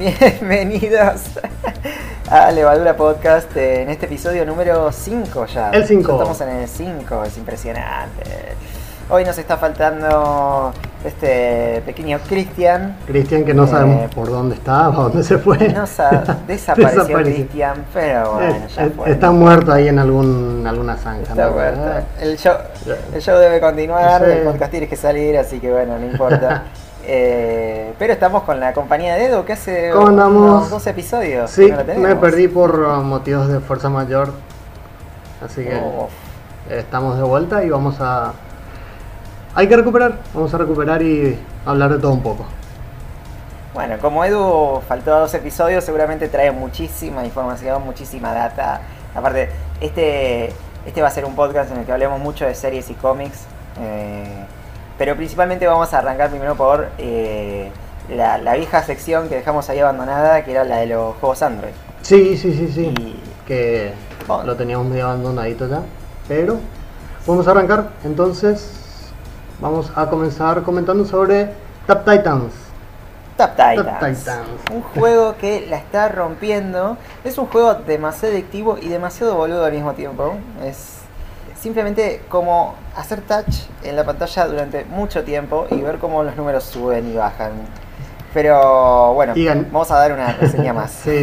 Bienvenidos a Levadura Podcast en este episodio número 5 ya. El 5. Estamos en el 5, es impresionante. Hoy nos está faltando este pequeño Cristian. Cristian que no sabemos por dónde está, por dónde se fue. Desapareció Cristian, pero bueno, ya fue. Está muerto ahí en alguna zanja. Está muerto. El show debe continuar, sí. El podcast tiene que salir, así que bueno, no importa. Pero estamos con la compañía de Edu, que hace unos 2 episodios. Sí, me perdí por motivos de fuerza mayor. Así que estamos de vuelta y hay que recuperar. Vamos a recuperar y hablar de todo un poco. Bueno, como Edu faltó a 2 episodios, seguramente trae muchísima información, muchísima data. Aparte, este va a ser un podcast en el que hablemos mucho de series y cómics. Pero principalmente vamos a arrancar primero por la vieja sección que dejamos ahí abandonada, que era la de los juegos Android. Sí. Que lo teníamos medio abandonadito ya. Pero vamos a arrancar. Entonces vamos a comenzar comentando sobre Tap Titans. Tap Titans. Un juego que la está rompiendo. Es un juego demasiado adictivo y demasiado boludo al mismo tiempo. Es simplemente como hacer touch en la pantalla durante mucho tiempo y ver cómo los números suben y bajan. Pero bueno, vamos a dar una reseña más. Sí.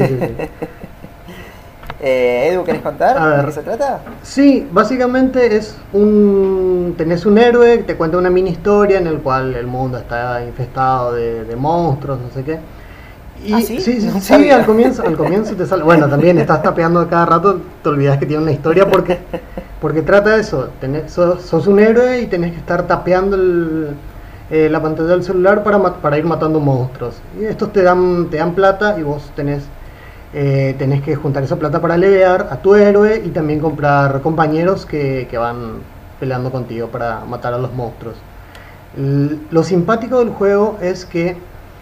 Edu, ¿querés contar de qué se trata? Sí, básicamente tenés un héroe que te cuenta una mini historia en el cual el mundo está infestado de monstruos, no sé qué. Y sí, al comienzo te sale. Bueno, también estás tapeando a cada rato, te olvidas que tiene una historia porque trata de eso. Sos un héroe y tenés que estar tapeando la pantalla del celular para ir matando monstruos. Y estos te dan plata y vos tenés que juntar esa plata para levear a tu héroe y también comprar compañeros que van peleando contigo para matar a los monstruos. Lo simpático del juego es que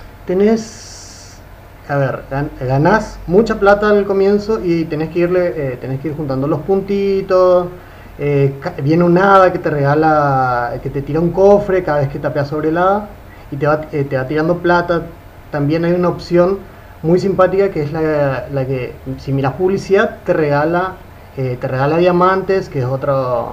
ganás mucha plata al comienzo y tenés que ir juntando los puntitos. Viene un hada que te regala, que te tira un cofre cada vez que tapeas sobre el hada y te va tirando plata. También hay una opción muy simpática que es la que, si miras publicidad, te regala diamantes, que es otra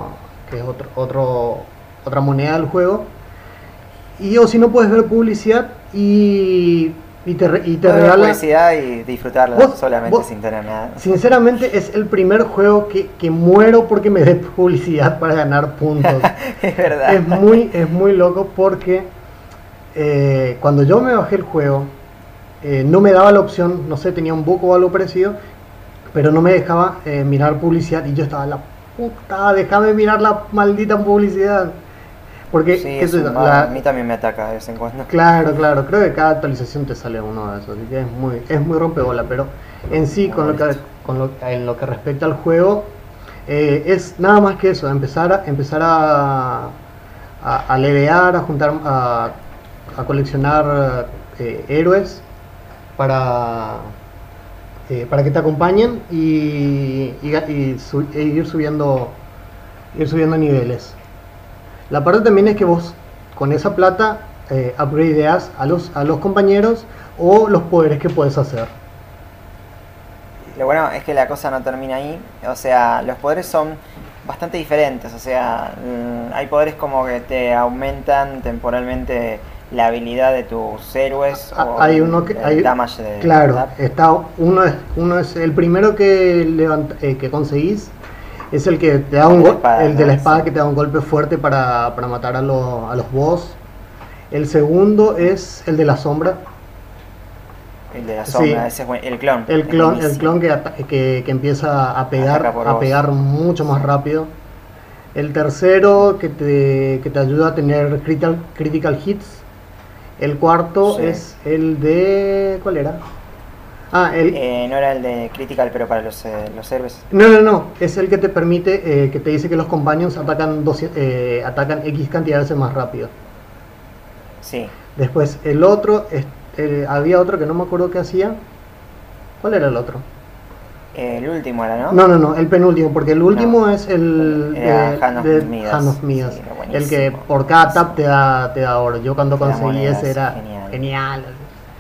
moneda del juego. O si no, puedes ver publicidad y te regala publicidad y disfrutarla solamente sin tener nada. Sinceramente es el primer juego que muero porque me dé publicidad para ganar puntos. Es verdad. Es muy loco porque cuando yo me bajé el juego no me daba la opción, no sé, tenía un bug o algo parecido, pero no me dejaba mirar publicidad y yo estaba la puta, déjame mirar la maldita publicidad. Porque sí, a mí también me ataca de vez en cuando. Claro, creo que cada actualización te sale uno de esos, así que es muy rompebola, pero en sí, en lo que respecta al juego, es nada más que eso, empezar a levear, a juntar, a coleccionar héroes para que te acompañen y ir subiendo niveles. La parte también es que vos con esa plata upgradeas a los compañeros o los poderes que puedes hacer. Lo bueno es que la cosa no termina ahí, o sea, los poderes son bastante diferentes, o sea, hay poderes como que te aumentan temporalmente la habilidad de tus héroes o el damage de uno es el primero que conseguís. Es el que te da el de la espada, que te da un golpe fuerte para matar a los boss. El segundo es el de la sombra. El de la sombra, ese es el clon. El clon que empieza a pegar mucho más rápido. El tercero que te ayuda a tener critical hits. El cuarto es el de... ¿Cuál era? No era el de Critical, pero para los héroes. No, es el que te permite, que te dice que los companions atacan X cantidad de veces más rápido. Sí. Después el otro, había otro que no me acuerdo qué hacía. ¿Cuál era el otro? El último era, ¿no? No, el penúltimo, porque el último es el Hand of Midas. Sí, el que por cada tap te da oro. Yo cuando conseguí ese era genial.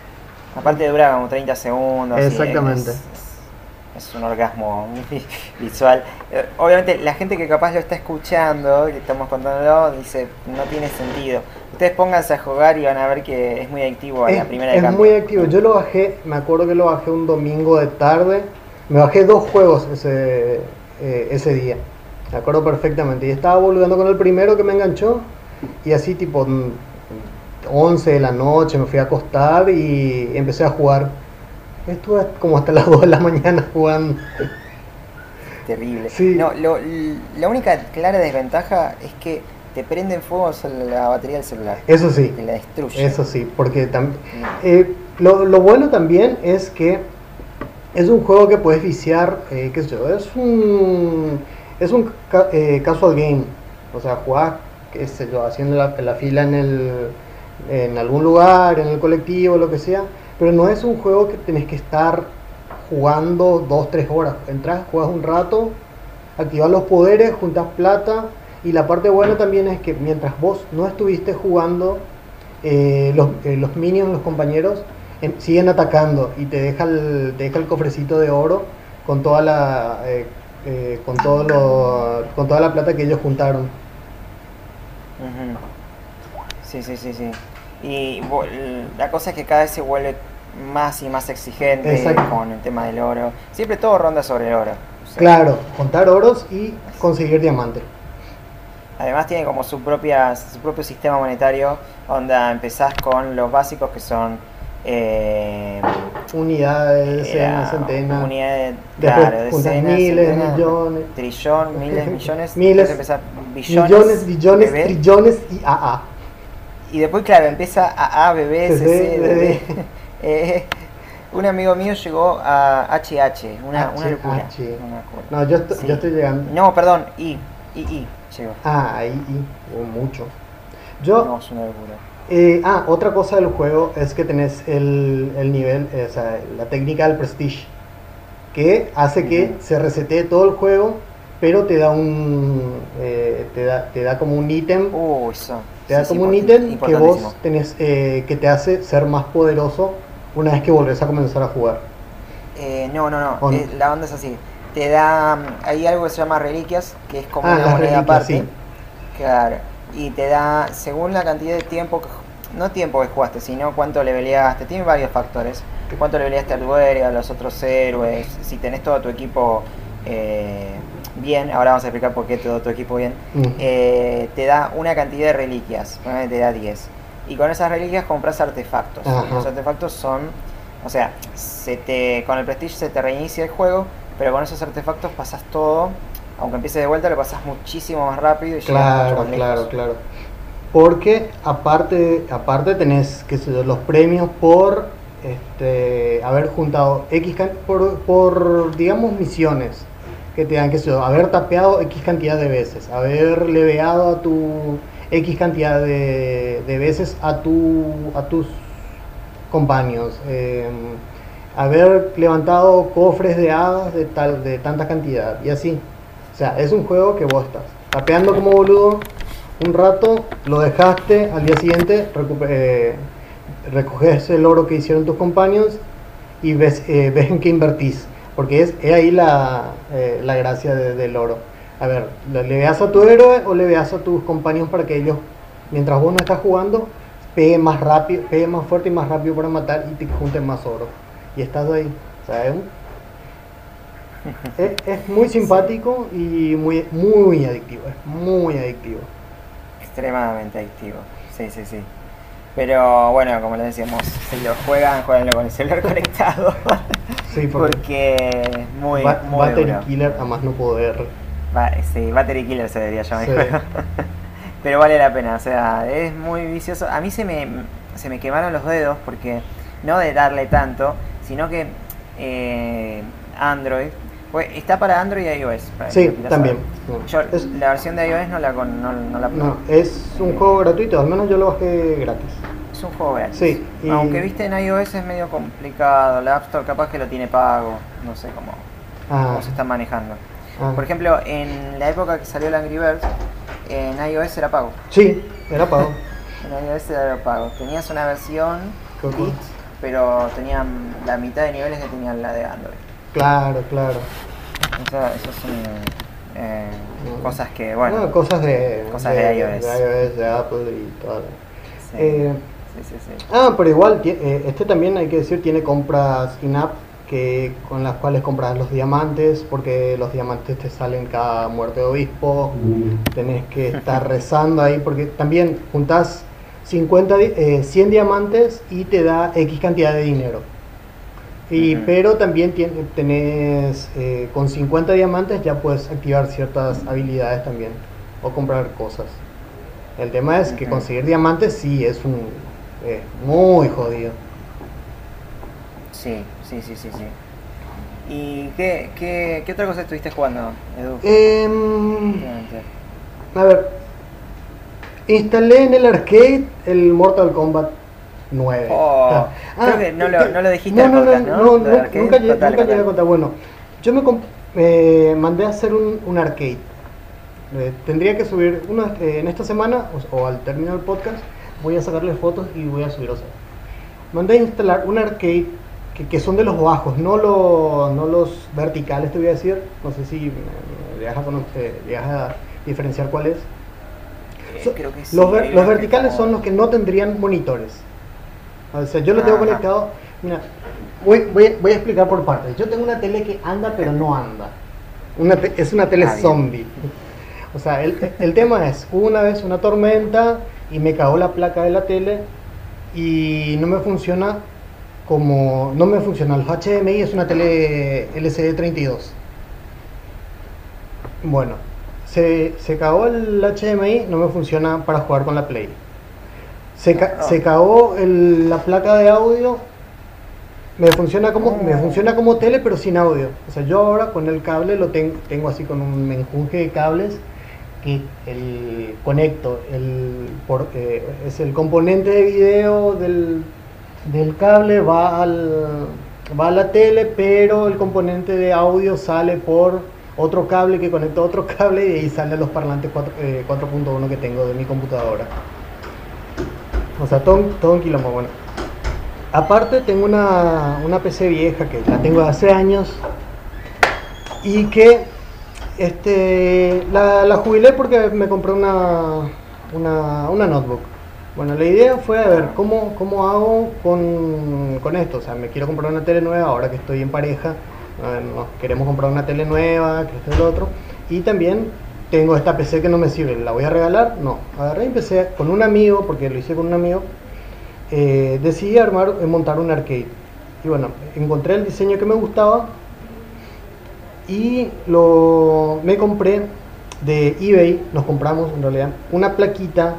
Aparte dura como 30 segundos. Exactamente. Es un orgasmo visual. Obviamente la gente que capaz lo está escuchando, que estamos contándolo, dice, no tiene sentido. Ustedes pónganse a jugar y van a ver que es muy adictivo a la primera de cambio. Es muy activo. Yo lo bajé, me acuerdo que lo bajé un domingo de tarde. Me bajé 2 juegos ese día. Me acuerdo perfectamente. Y estaba volviendo con el primero que me enganchó. Y así tipo 11 de la noche me fui a acostar y empecé a jugar. Estuve como hasta las 2 de la mañana jugando. Terrible. Sí. No, la única clara desventaja es que te prende en fuego la batería del celular. Eso sí. Te la destruye. Eso sí, porque lo bueno también es que es un juego que puedes viciar, qué sé yo, es un casual game. O sea, jugás, qué sé yo, haciendo la fila en algún lugar, en el colectivo, lo que sea. Pero no es un juego que tenés que estar jugando 2-3 horas. Entras, juegas un rato, activas los poderes, juntas plata. Y la parte buena también es que mientras vos no estuviste jugando, los minions, los compañeros, siguen atacando y te deja el cofrecito de oro con toda con toda la plata que ellos juntaron. Sí. Y la cosa es que cada vez se vuelve más y más exigente. Exacto. Con el tema del oro. Siempre todo ronda sobre el oro. O sea, claro, contar oros y conseguir diamantes. Además tiene como su propio sistema monetario, donde empezás con los básicos que son unidades, decenas, centenas. Unidades, después claro, juntas miles, millones. Trillón, miles, millones. Miles, empezar millones, billones, trillones y AA. Y después, claro, empieza AA, BB, CC, DD. Un amigo mío llegó a HH, una locura. No, yo estoy llegando. No, perdón, I llegó. Ahí, mucho. No, es una locura. Otra cosa del juego es que tenés el nivel, o sea, la técnica del prestige, que hace que se resetee todo el juego, pero te da te da como un ítem. Eso. Te da como un ítem que vos tenés, que te hace ser más poderoso una vez que volvés a comenzar a jugar. No. La onda es así. Te da, hay algo que se llama reliquias, que es como una moneda aparte. Sí. Claro. Y te da, según la cantidad de tiempo, no tiempo que jugaste, sino cuánto leveleaste. Tiene varios factores. Cuánto leveleaste al héroe, a los otros héroes. Si tenés todo tu equipo bien, ahora vamos a explicar por qué todo tu equipo bien. Te da una cantidad de reliquias, te da 10. Y con esas reliquias compras artefactos. Los artefactos son, o sea, con el prestige se te reinicia el juego, pero con esos artefactos pasas todo, aunque empieces de vuelta, lo pasas muchísimo más rápido y llegas mucho más lejos. Claro. Porque aparte tenés, qué sé yo, los premios por haber juntado X por digamos misiones que te dan, qué sé yo, haber tapeado X cantidad de veces, haber leveado a tu X cantidad de veces a tus compañeros, haber levantado cofres de hadas de tanta cantidad y así. O sea, es un juego que vos estás tapeando como boludo un rato, lo dejaste, al día siguiente recoges el oro que hicieron tus compañeros y ves en qué invertís, porque es ahí la gracia del oro. A ver, ¿le veas a tu héroe o le veas a tus compañeros para que ellos, mientras vos no estás jugando, peguen más rápido, peguen más fuerte y más rápido para matar y te junten más oro? Y estás ahí, ¿sabes? Es muy simpático y muy adictivo, es muy adictivo. Extremadamente adictivo, sí. Pero bueno, como les decíamos, si lo jueganlo con el celular conectado. Sí, porque es muy Battery duro. Killer a más no poder. Sí, Battery Killer se debería llamar el juego. Pero vale la pena, o sea, es muy vicioso. A mí se me quemaron los dedos porque no de darle tanto, sino que Android, pues está para Android y iOS. Sí, también. Yo la versión de iOS no la probé. No, es un juego gratuito, al menos yo lo bajé gratis. Es un juego gratis. Sí. Aunque viste en iOS es medio complicado, la App Store capaz que lo tiene pago, no sé cómo se está manejando. Por ejemplo, en la época que salió el Angry Birds, en iOS era pago. Sí, era pago. En iOS era pago. Tenías una versión pero tenían la mitad de niveles que tenían la de Android. Claro. Eso son cosas que, bueno... cosas de iOS. De iOS, de Apple y todo. Sí. Pero igual, este también hay que decir, tiene compras in-app con las cuales compras los diamantes, porque los diamantes te salen cada muerte de obispo, tenés que estar rezando ahí, porque también juntás 100 diamantes y te da X cantidad de dinero. Pero también tenés, con 50 diamantes ya puedes activar ciertas habilidades también, o comprar cosas. El tema es que conseguir diamantes sí es muy jodido. Sí. ¿Y qué otra cosa estuviste jugando, Edu? A ver, instalé en el arcade el Mortal Kombat 9. Creo que no lo dijiste en el podcast, ¿no? Nunca llegué a contar. Bueno, yo me mandé a hacer un arcade. Tendría que subir en esta semana, o al terminar el podcast, voy a sacarle fotos y voy a subir. Mandé a instalar un arcade que son de los bajos, no los verticales, te voy a decir. No sé si llegas a diferenciar cuál es. Creo que sí, los verticales son los que no tendrían monitores. O sea, yo lo tengo conectado. Mira, voy a explicar por partes. Yo tengo una tele que anda pero no anda. Es una tele zombie. O sea, el tema es, hubo una vez una tormenta y me cagó la placa de la tele y no me funciona los HDMI. Es una tele LCD 32. Bueno, se cagó el HDMI, no me funciona para jugar con la Play. Se cagó la placa de audio, me funciona como tele pero sin audio. O sea, yo ahora con el cable lo tengo así con un menjunje de cables que conecto, es el componente de video del cable va a la tele, pero el componente de audio sale por otro cable que conecta a otro cable y ahí sale a los parlantes 4.1 que tengo de mi computadora. O sea, todo un quilombo. Bueno, aparte tengo una PC vieja que la tengo de hace años y que la jubilé porque me compré una notebook. Bueno, la idea fue a ver cómo hago con esto. O sea, me quiero comprar una tele nueva ahora que estoy en pareja. Queremos comprar una tele nueva, que esto y lo otro. Y también tengo esta PC que no me sirve. ¿La voy a regalar? No. Agarré y empecé con un amigo, porque lo hice con un amigo. Decidí montar un arcade. Y bueno, encontré el diseño que me gustaba. Y me compré de eBay, nos compramos en realidad, una plaquita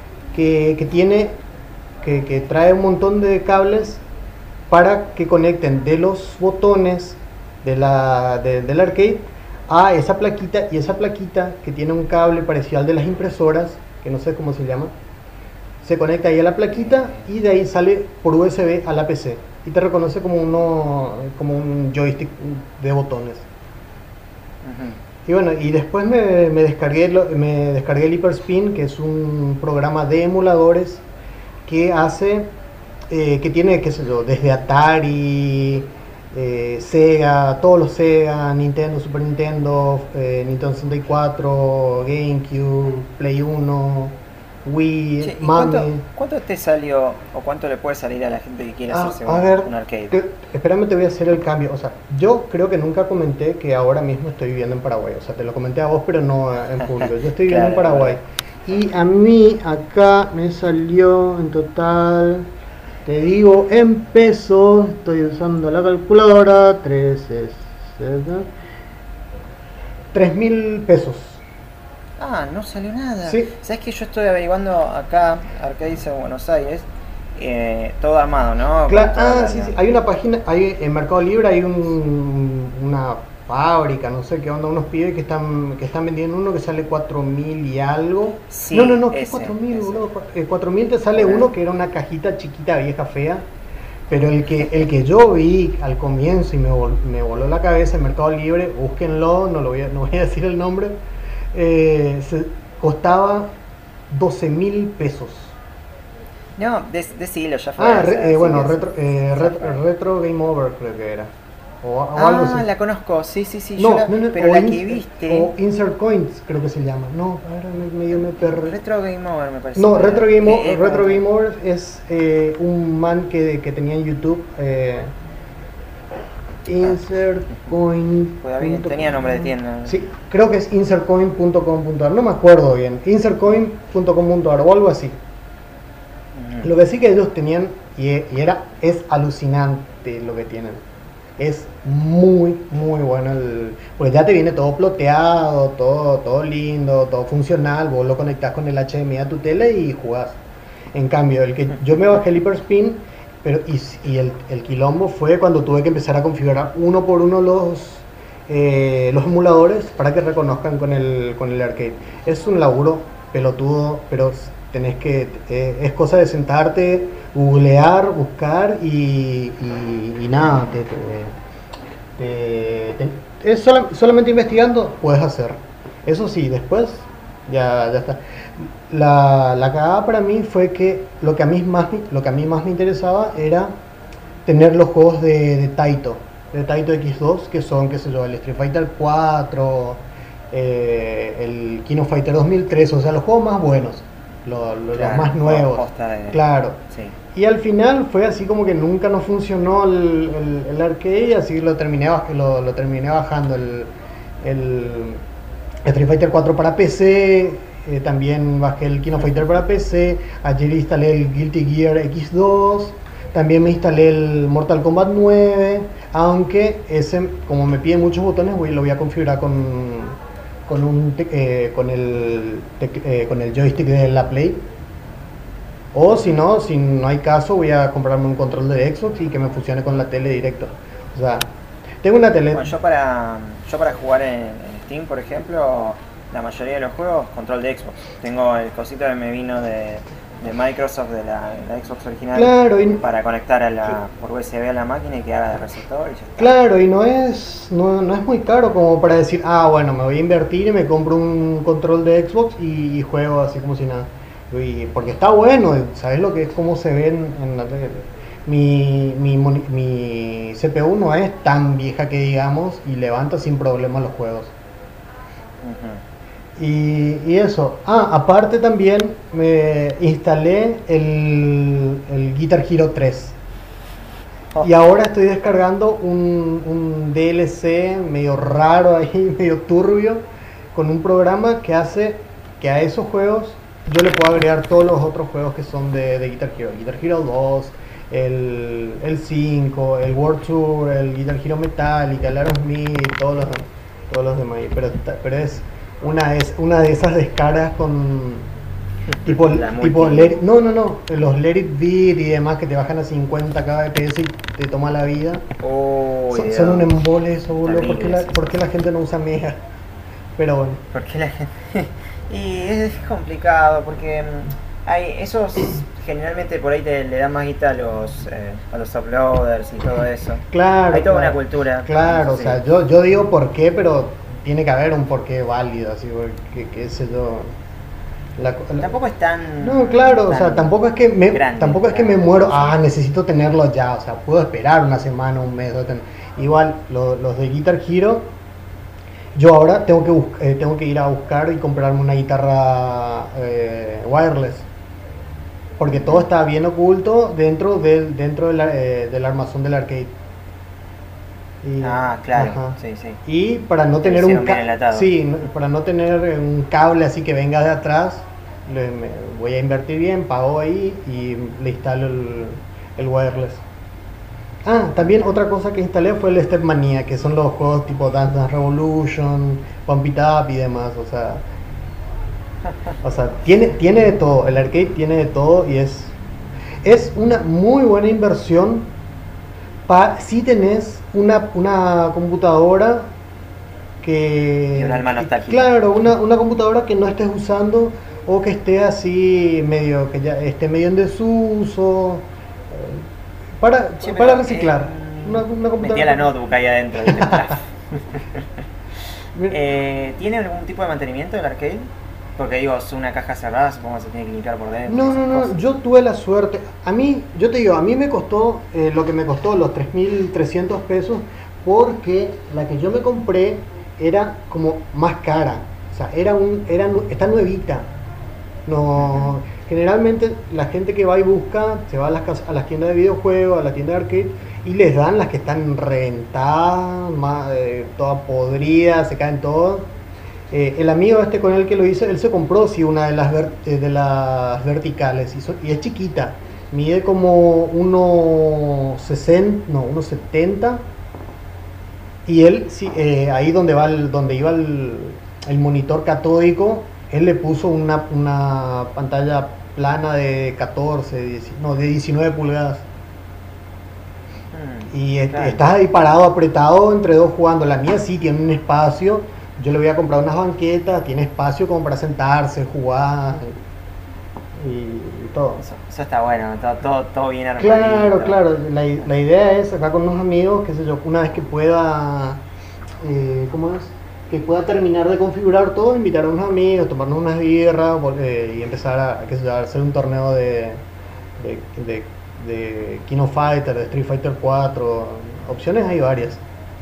que trae un montón de cables para que conecten de los botones del arcade a esa plaquita, y esa plaquita que tiene un cable parecido al de las impresoras, que no sé cómo se llama, se conecta ahí a la plaquita y de ahí sale por USB a la PC y te reconoce como un joystick de botones. Y bueno, y después me descargué el Hyperspin, que es un programa de emuladores que tiene, qué sé yo, desde Atari, Sega, todos los Sega, Nintendo, Super Nintendo, Nintendo 64, GameCube, Play 1, Wii, sí, Mami. ¿Cuánto te salió o cuánto le puede salir a la gente que quiere hacerse un arcade? Espérame, te voy a hacer el cambio. O sea, yo creo que nunca comenté que ahora mismo estoy viviendo en Paraguay. O sea, te lo comenté a vos, pero no en público. Yo estoy viviendo en Paraguay. Y a mí acá me salió en total, te digo en pesos, estoy usando la calculadora, 3.000 pesos. No salió nada. Sí. ¿Sabes que yo estoy averiguando acá, Arcades en Buenos Aires, todo armado, ¿no? Claro, sí. Hay una página, en Mercado Libre hay una fábrica, no sé qué onda, unos pibes que están vendiendo uno que sale 4.000 y algo. Sí, no, ¿qué 4.000, boludo? 4.000 te sale uno que era una cajita chiquita, vieja, fea. Pero el que yo vi al comienzo y me voló la cabeza en Mercado Libre, búsquenlo, no voy a decir el nombre. Costaba 12.000 pesos. No, decilo, ya fue. Bueno, retro Game Over creo que era. O algo así. La conozco, sí, No, pero la que viste... O Insert Coins creo que se llama. No, ahora me perdí. Retro Game Over me parece. No, Retro Game Over es un man que tenía en YouTube... Insertcoin. Tenía nombre de tienda. Sí, creo que es insertcoin.com.ar, no me acuerdo bien. Insertcoin.com.ar o algo así. Lo que sí que ellos tenían, es alucinante lo que tienen. Es muy, muy bueno. Porque ya te viene todo ploteado, todo lindo, todo funcional. Vos lo conectás con el HDMI a tu tele y jugás. En cambio, el que yo me bajé el Hyperspin, el quilombo fue cuando tuve que empezar a configurar uno por uno los emuladores para que reconozcan con el arcade. Es un laburo pelotudo, pero tenés que es cosa de sentarte, googlear, buscar y nada, solamente investigando puedes hacer. Eso sí, después ya está. La cagada para mí fue que lo que a mí más me interesaba era tener los juegos de Taito X2, que son, qué sé yo, el Street Fighter 4, el King of Fighter 2003, o sea, los juegos más buenos, los más nuevos. Claro. Sí. Y al final fue así como que nunca nos funcionó el arcade, así lo terminé bajando el Street Fighter 4 para PC. También bajé el King of Fighter para PC. Ayer instalé el Guilty Gear X2. También me instalé el Mortal Kombat 9. Aunque ese, como me piden muchos botones, lo voy a configurar con el joystick de la Play. O si no hay caso, voy a comprarme un control de Xbox y que me funcione con la tele directo. O sea, tengo una tele. Bueno, yo para jugar en Steam, por ejemplo, la mayoría de los juegos, control de Xbox. Tengo el cosito que me vino de Microsoft, de la Xbox original, claro, para conectar por USB a la máquina y que haga de receptor y ya está. Claro, y no es muy caro como para decir, bueno, me voy a invertir y me compro un control de Xbox y juego así como si nada. Porque está bueno, ¿sabes lo que es? Cómo se ve en la tele. Mi CPU no es tan vieja que digamos y levanta sin problema los juegos. Y eso. Aparte también me instalé el Guitar Hero 3. Y ahora estoy descargando un DLC medio raro ahí, medio turbio, con un programa que hace que a esos juegos yo le puedo agregar todos los otros juegos que son de Guitar Hero 2, el 5, el World Tour, el Guitar Hero Metallica, el Aerosmith, todos los demás. Pero es una de esas descargas con tipo los Let It Beat y demás que te bajan a 50 kbps y te toma la vida. Son un embole eso, boludo. ¿Por qué la gente no usa Mega? Pero bueno. ¿Por qué la gente? Y es complicado porque hay esos generalmente por ahí le dan más guita a los uploaders y todo eso. Claro. Hay toda una cultura. Claro, sí. O sea, yo digo por qué, pero tiene que haber un porqué válido, así qué sé yo. Tampoco es tan. No, claro, o sea, tampoco es que me muero, necesito tenerlo ya, o sea, puedo esperar una semana, un mes, igual los de Guitar Hero. Yo ahora tengo que ir a buscar y comprarme una guitarra wireless, porque todo está bien oculto dentro del armazón del arcade. Claro, sí. Y para no tener para no tener un cable así que venga de atrás, voy a invertir bien, pago ahí y le instalo el wireless. También otra cosa que instalé fue el Stepmania, que son los juegos tipo Dance Dance Revolution, Pump It Up y demás, o sea, tiene de todo, el arcade tiene de todo y es una muy buena inversión si tenés una computadora que... Y un alma nostálgica. Claro, una computadora que no estés usando o que esté así que ya esté medio en desuso. Para reciclar. Una computadora. Metía la notebook ahí adentro. ¿Tiene algún tipo de mantenimiento el arcade? Porque digo, es una caja cerrada, supongo que se tiene que limpiar por dentro. No, yo tuve la suerte. A mí me costó lo que me costó, los 3.300 pesos, porque la que yo me compré era como más cara. O sea, está nuevita. No, generalmente la gente que va y busca, se va a las tiendas de videojuegos, a la tienda de arcade, y les dan las que están reventadas, todas podridas, se caen todas. El amigo con el que lo hice, él se compró sí una de las verticales y es chiquita, mide como 1,70, y él sí, ahí donde iba el monitor catódico, él le puso una pantalla plana de 19 pulgadas. Y claro, estás ahí parado, apretado entre dos jugando. La mía sí tiene un espacio. Yo le voy a comprar unas banquetas, tiene espacio como para sentarse, jugar y todo. Eso está bueno, todo bien armadito. Claro. La idea es acá con unos amigos, qué sé yo, una vez que pueda, que pueda terminar de configurar todo, invitar a unos amigos, tomarnos unas birras y empezar a hacer un torneo de King of Fighter, de Street Fighter 4. Opciones hay varias.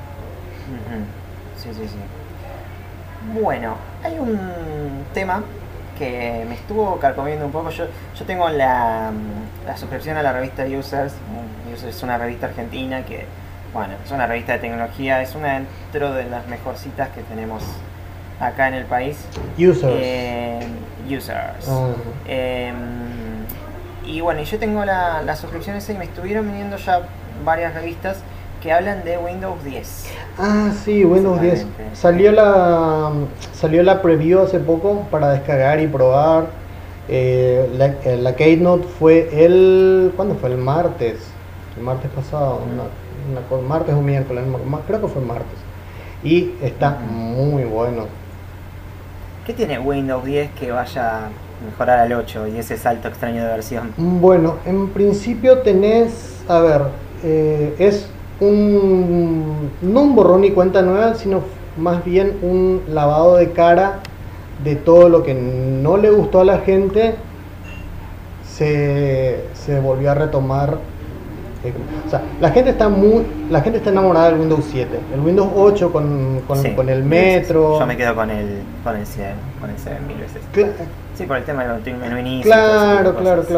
Sí. Bueno, hay un tema que me estuvo carcomiendo un poco. Yo tengo la suscripción a la revista Users. Users es una revista argentina que, bueno, es una revista de tecnología, es una dentro de las mejorcitas que tenemos acá en el país. Users. Y bueno, yo tengo la suscripción esa y me estuvieron viniendo ya varias revistas que hablan de Windows 10. Ah, sí, Windows 10. Salió la preview hace poco para descargar y probar. La Keynote fue ¿cuándo fue? El martes. El martes pasado. Martes o miércoles, creo que fue martes. Y está muy bueno. ¿Qué tiene Windows 10 que vaya a mejorar al 8 y ese salto extraño de versión? Bueno, en principio tenés, a ver, es no un borrón y cuenta nueva, sino más bien un lavado de cara de todo lo que no le gustó a la gente. Se volvió a retomar. O sea, la gente está enamorada del Windows 7. El Windows 8 con el Metro. Yo me quedo con el 7 mil veces. Sí, por el tema del menú inicio. Claro.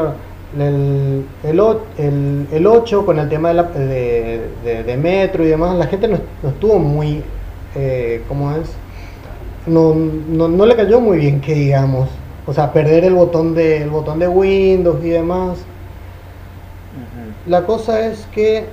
El 8 con el tema de Metro y demás, la gente no estuvo muy, ¿cómo es? No le cayó muy bien, que digamos. O sea, perder el botón de Windows y demás. La cosa es que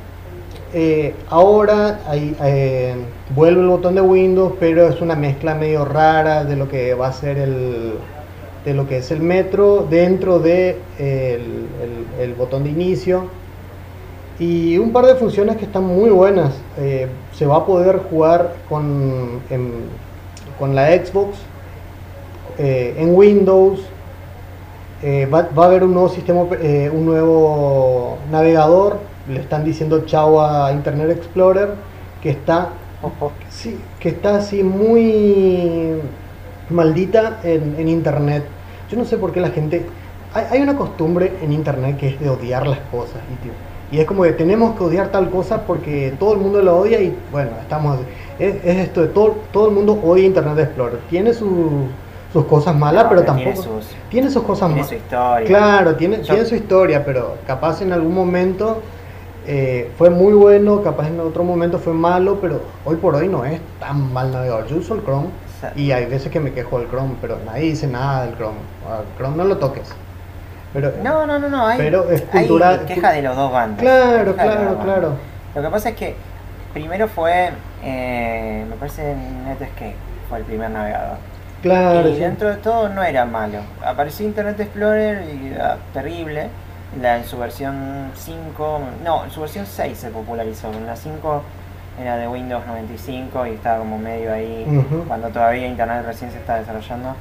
ahora vuelve el botón de Windows, pero es una mezcla medio rara de lo que va a ser de lo que es el Metro dentro de el botón de inicio, y un par de funciones que están muy buenas. Se va a poder jugar con la Xbox en Windows. Va a haber un nuevo sistema, un nuevo navegador. Le están diciendo chao a Internet Explorer, que está así muy maldita en internet. Yo no sé por qué la gente... Hay una costumbre en internet que es de odiar las cosas. Y es como que tenemos que odiar tal cosa porque todo el mundo lo odia y bueno, estamos... Es esto de todo el mundo odia Internet Explorer. Tiene sus cosas malas, pero tampoco... Tiene sus cosas malas. Tiene su historia. Claro, tiene su historia, pero capaz en algún momento fue muy bueno, capaz en otro momento fue malo, pero hoy por hoy no es tan mal navegador. Yo uso el Chrome. Y hay veces que me quejo del Chrome, pero nadie dice nada del Chrome. Chrome no lo toques. Pero, no. Pero es cultural. Hay queja de los dos bandos. Claro. Lo que pasa es que primero fue, me parece Netscape fue el primer navegador. Claro. Y dentro de todo no era malo. Apareció Internet Explorer y era terrible. En su versión 5, no, en su versión 6 se popularizó. En la 5 era de Windows 95 y estaba como medio ahí, cuando todavía Internet recién se estaba desarrollando.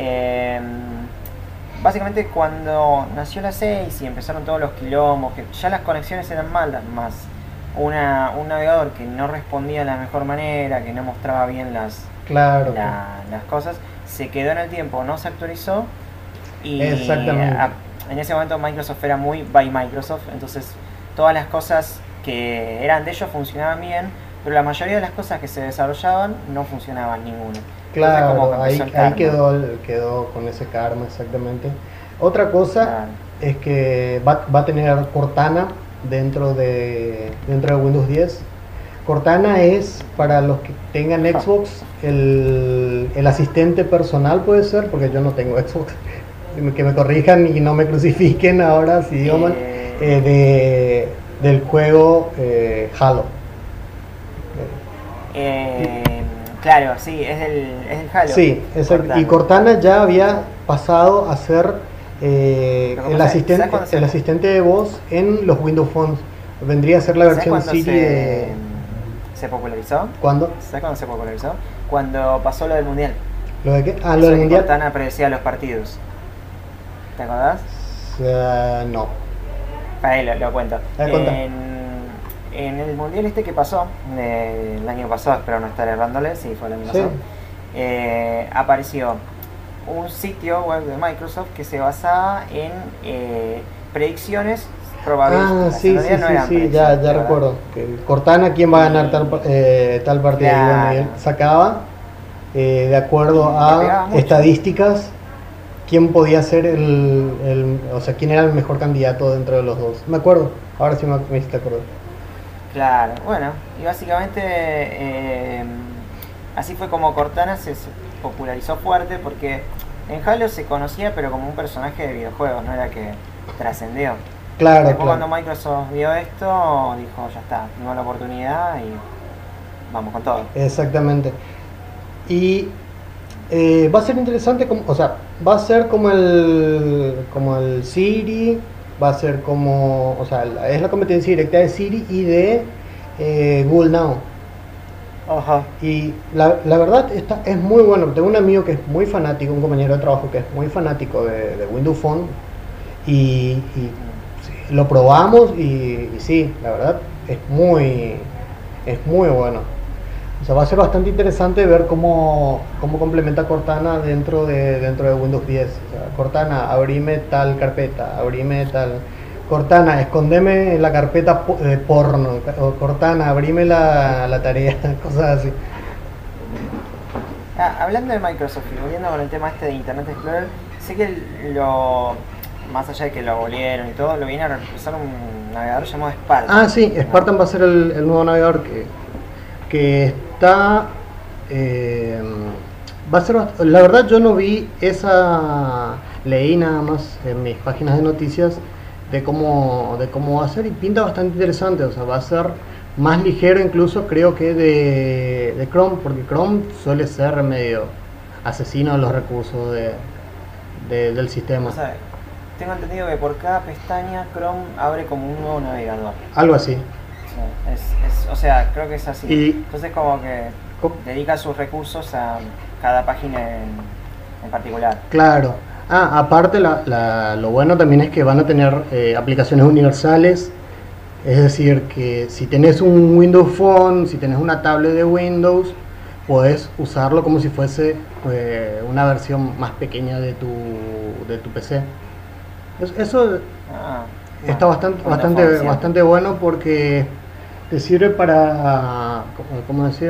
Básicamente cuando nació la 6 y empezaron todos los quilombos, que ya las conexiones eran malas, más un navegador que no respondía de la mejor manera, que no mostraba bien las cosas, se quedó en el tiempo, no se actualizó y Exactamente. En ese momento Microsoft era muy by Microsoft, entonces todas las cosas que eran de ellos funcionaban bien, pero la mayoría de las cosas que se desarrollaban no funcionaban ninguna. Claro, ahí quedó con ese karma, exactamente. Otra cosa es que va a tener Cortana dentro de Windows 10. Cortana es, para los que tengan Xbox, el asistente personal, puede ser, porque yo no tengo Xbox, que me corrijan y no me crucifiquen ahora si digo mal, del juego Halo. Claro, sí, es el Halo. Sí, Cortana. Y Cortana ya había pasado a ser el asistente de voz en los Windows Phones. Vendría a ser la versión Siri ¿Se popularizó? ¿Cuándo? ¿Sabes cuándo se popularizó? Cuando pasó lo del Mundial. ¿Lo de qué? Ah, lo del Mundial. Cortana predecía los partidos. ¿Te acordás? No. Para ahí lo cuento. En el Mundial que pasó, el año pasado, espero no estar errándole, sí, fue el año pasado, apareció un sitio web de Microsoft que se basaba en predicciones probabilísticas. Sí, ya recuerdo. Que Cortana, ¿quién va a ganar tal partido? Claro. Y él sacaba, de acuerdo a estadísticas, quién podía ser o sea, quién era el mejor candidato dentro de los dos. Me acuerdo, ahora sí me hiciste acordar. Claro, bueno, y básicamente así fue como Cortana se popularizó fuerte, porque en Halo se conocía pero como un personaje de videojuegos, no era que trascendió. Claro, después cuando Microsoft vio esto, dijo, ya está, tuvimos la oportunidad y vamos con todo. Exactamente. Y va a ser interesante, va a ser como el Siri, va a ser como, es la competencia directa de Siri y de Google Now. Ajá. Y la verdad es muy bueno. Tengo un amigo que es muy fanático, un compañero de trabajo que es muy fanático de Windows Phone y lo probamos y sí, la verdad es muy bueno. O sea, va a ser bastante interesante ver cómo complementa Cortana dentro de Windows 10. O sea, Cortana, abrime tal carpeta, abrime tal... Cortana, escondeme en la carpeta porno. Cortana, abrime la tarea, cosas así. Hablando de Microsoft y volviendo con el tema de Internet Explorer, sé que más allá de que lo abolieron y todo, lo viene a reemplazar un navegador llamado Spartan. Ah, sí, Spartan va a ser el nuevo navegador que está... va a ser... La verdad yo no vi leí nada más en mis páginas de noticias de cómo va a ser y pinta bastante interesante. O sea, va a ser más ligero incluso, creo que de Chrome, porque Chrome suele ser medio asesino de los recursos del sistema. O sea, tengo entendido que por cada pestaña Chrome abre como un nuevo navegador. Algo así. O sea, creo que es así. Entonces como que dedica sus recursos a cada página en particular. Claro. Aparte lo bueno también es que van a tener aplicaciones universales. Es decir, que si tenés un Windows Phone, si tenés una tablet de Windows, puedes usarlo como si fuese una versión más pequeña de tu PC. Eso está bastante bueno porque te sirve para, ¿cómo decir?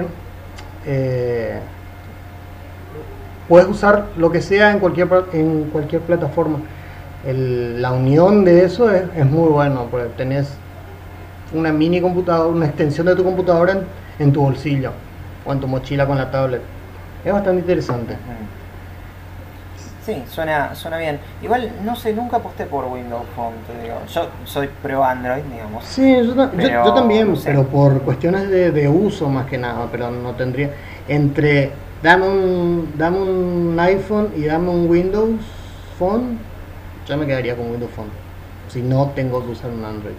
Puedes usar lo que sea en cualquier plataforma. La unión de eso es muy bueno, porque tenés una mini computadora, una extensión de tu computadora en tu bolsillo o en tu mochila con la tablet. Es bastante interesante. Sí, suena bien. Igual, no sé, nunca aposté por Windows Phone, te digo. Yo soy pro Android, digamos. Sí, yo también, no sé. Pero por cuestiones de uso más que nada, pero no tendría... Dame un iPhone y dame un Windows Phone, yo me quedaría con Windows Phone, si no tengo que usar un Android.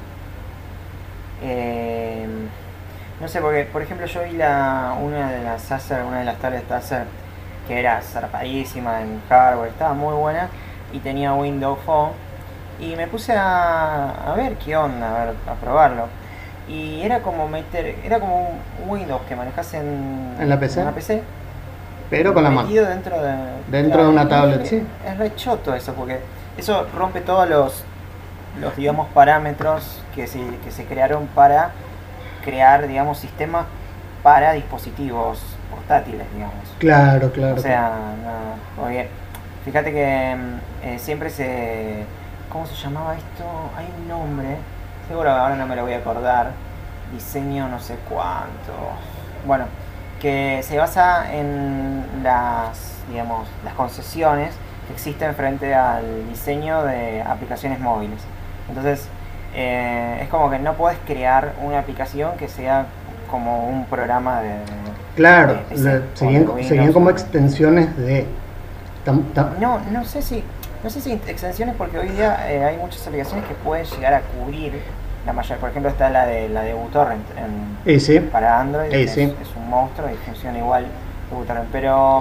No sé, porque por ejemplo yo vi una de las tablets Acer que era zarpadísima en hardware, estaba muy buena y tenía Windows Phone y me puse a ver qué onda, a probarlo. Y era como un Windows que manejas en la PC. En la PC. pero con la mano. Metido dentro de una tablet, sí. Es re choto eso, porque eso rompe todos los digamos, parámetros que se crearon para crear, digamos, sistemas para dispositivos portátiles, digamos. Claro. O sea, no, porque fíjate que siempre ¿cómo se llamaba esto? Hay un nombre, seguro ahora no me lo voy a acordar, diseño no sé cuánto. Bueno, que se basa en digamos, las concesiones que existen frente al diseño de aplicaciones móviles. Entonces, es como que no puedes crear una aplicación que sea como un programa de... Claro, serían como extensiones de... No sé si extensiones, porque hoy día hay muchas aplicaciones que pueden llegar a cubrir la mayor. Por ejemplo, está la de uTorrent para Android, es un monstruo y funciona igual uTorrent. Pero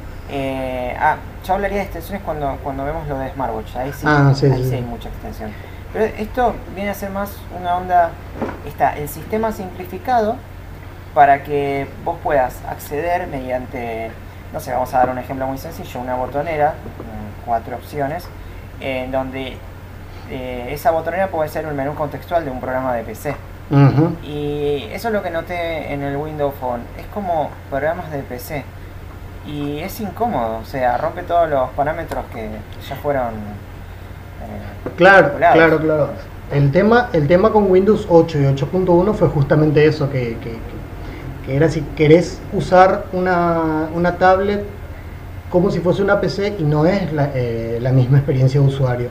yo hablaría de extensiones cuando vemos lo de Smartwatch. Ahí sí hay mucha extensión. Pero esto viene a ser más una onda, el sistema simplificado para que vos puedas acceder mediante, no sé, vamos a dar un ejemplo muy sencillo, una botonera, 4 opciones, en donde esa botonera puede ser un menú contextual de un programa de PC. Uh-huh. Y eso es lo que noté en el Windows Phone, es como programas de PC. Y es incómodo, o sea, rompe todos los parámetros que ya fueron... Claro. El tema con Windows 8 y 8.1 fue justamente eso, que era si querés usar una tablet como si fuese una PC y no es la misma experiencia de usuario.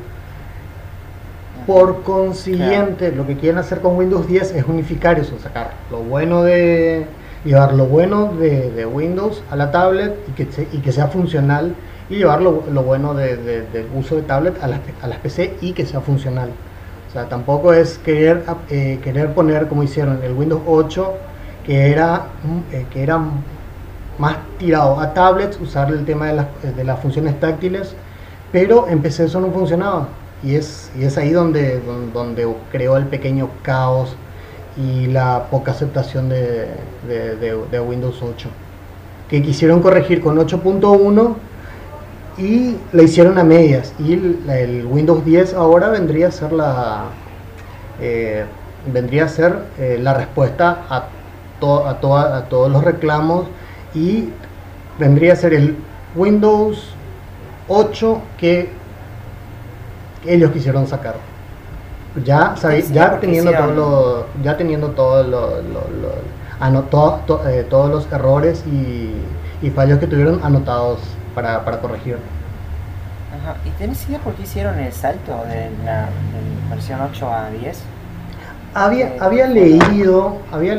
Por consiguiente, lo que quieren hacer con Windows 10 es unificar eso, sacar llevar lo bueno de Windows a la tablet y que sea funcional, y llevar lo bueno del uso de tablet a las PC y que sea funcional. O sea, tampoco es querer poner como hicieron el Windows 8, que era más tirado a tablets, usar el tema de las funciones táctiles, pero en PC eso no funcionaba, y es ahí donde creó el pequeño caos y la poca aceptación de Windows 8, que quisieron corregir con 8.1 y la hicieron a medias, y el Windows 10 ahora vendría a ser la respuesta a todos los reclamos, y vendría a ser el Windows 8 que ellos quisieron sacar, teniendo todos los errores y fallos que tuvieron anotados para corregir. Ajá. ¿Y tenés idea por qué hicieron el salto de la versión 8 a 10? Había leído,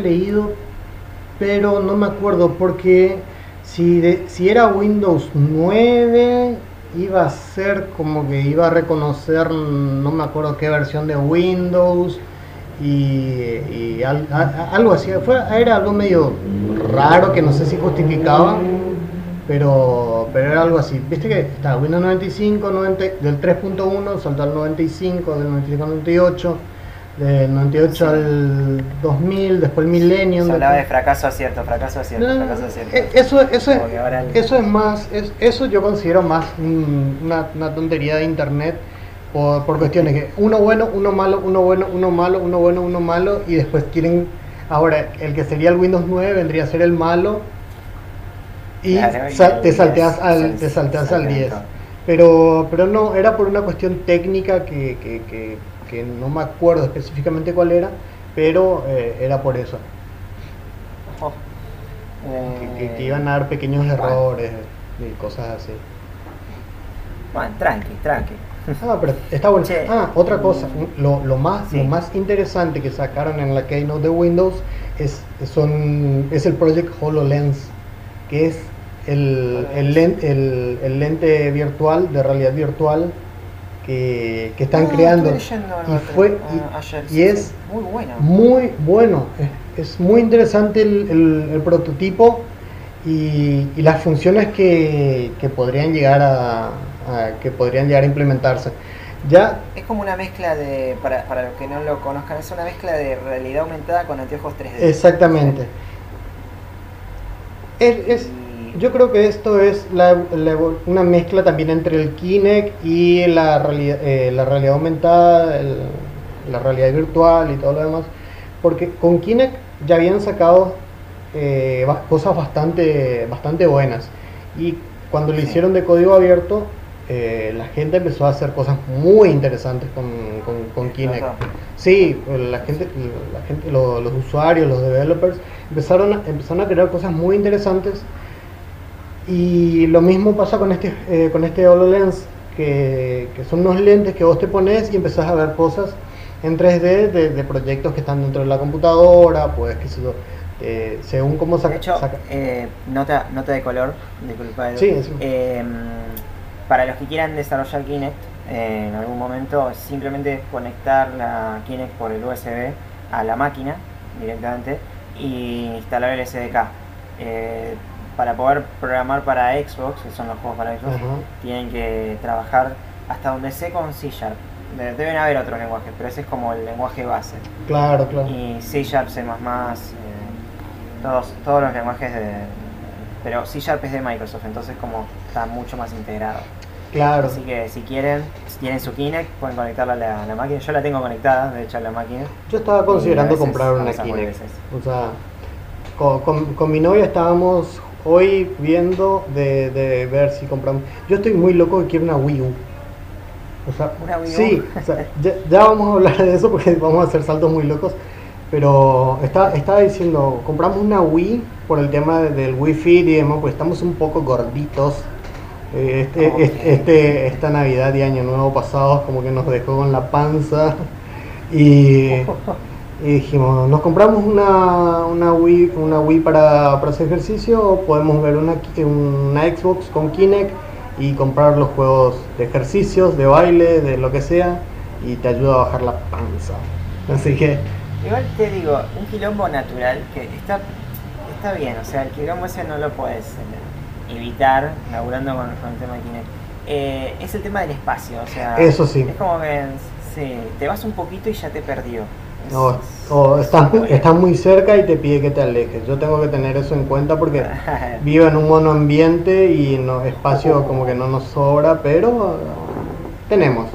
pero no me acuerdo, porque si era Windows 9 iba a ser como que iba a reconocer, no me acuerdo qué versión de Windows, y algo así, era algo medio raro que no sé si justificaba, pero era algo así. Viste que está Windows 95, del 3.1 saltó al 95, del 95 al 98, del 98 al 2000, después el Millennium. Se hablaba de fracaso acierto. Eso es más, eso yo considero más una tontería de internet, por cuestiones que uno bueno, uno malo, uno bueno, uno malo, uno bueno, uno malo, y después quieren, ahora el que sería el Windows 9 vendría a ser el malo, y claro, te salteas al 10. Pero no, era por una cuestión técnica que no me acuerdo específicamente cuál era, pero era por eso. Que iban a dar pequeños errores y cosas así. Bueno, tranqui. Pero está bueno. Otra cosa, lo más interesante que sacaron en la Keynote de Windows es el Project HoloLens, que es el lente virtual, de realidad virtual, que están creando, y es muy bueno. Es muy interesante el prototipo y las funciones que podrían llegar a implementarse. Ya es como una mezcla para los que no lo conozcan, es una mezcla de realidad aumentada con anteojos 3D. Exactamente. yo creo que esto es una mezcla también entre el Kinect y la realidad aumentada, la realidad virtual y todo lo demás, porque con Kinect ya habían sacado cosas bastante buenas, y cuando lo hicieron de código abierto, la gente empezó a hacer cosas muy interesantes con Kinect. Sí, la gente, los usuarios, los developers empezaron a crear cosas muy interesantes, y lo mismo pasa con este HoloLens, que son unos lentes que vos te pones y empezás a ver cosas en 3D de proyectos que están dentro de la computadora, pues qué sé yo, según cómo de hecho, nota de color, disculpa Edu. Sí, sí. Para los que quieran desarrollar Kinect, en algún momento simplemente conectar la Kinect por el USB a la máquina directamente y instalar el SDK. Para poder programar para Xbox, que son los juegos para Xbox, tienen que trabajar hasta donde sé con C#. Deben haber otros lenguajes, pero ese es como el lenguaje base. Claro. Y C#, C++, todos los lenguajes pero C# es de Microsoft, entonces como está mucho más integrado. Claro. Así que si tienen su Kinect, pueden conectarla a la máquina. Yo la tengo conectada, de hecho, a la máquina. Yo estaba considerando comprar una Kinect. O sea, con mi novia estábamos hoy viendo de ver si compramos. Yo estoy muy loco que quiero una Wii U. O sea, ¿una Wii U? Sí, o sea, ya vamos a hablar de eso porque vamos a hacer saltos muy locos. Pero estaba diciendo, compramos una Wii por el tema del Wii Fit y demás, pues estamos un poco gorditos. Esta Navidad y Año Nuevo pasados como que nos dejó con la panza y dijimos, nos compramos una Wii para hacer ejercicio, o podemos ver una Xbox con Kinect y comprar los juegos de ejercicios, de baile, de lo que sea, y te ayuda a bajar la panza. Así que igual te digo, un quilombo natural que está bien, o sea, el quilombo ese no lo puedes evitar laburando con el tema de Kinect. Es el tema del espacio, o sea, eso sí. Es como que sí, te vas un poquito y ya te perdió. Estás muy cerca y te pide que te alejes. Yo tengo que tener eso en cuenta porque vivo en un monoambiente y espacio como que no nos sobra, pero tenemos.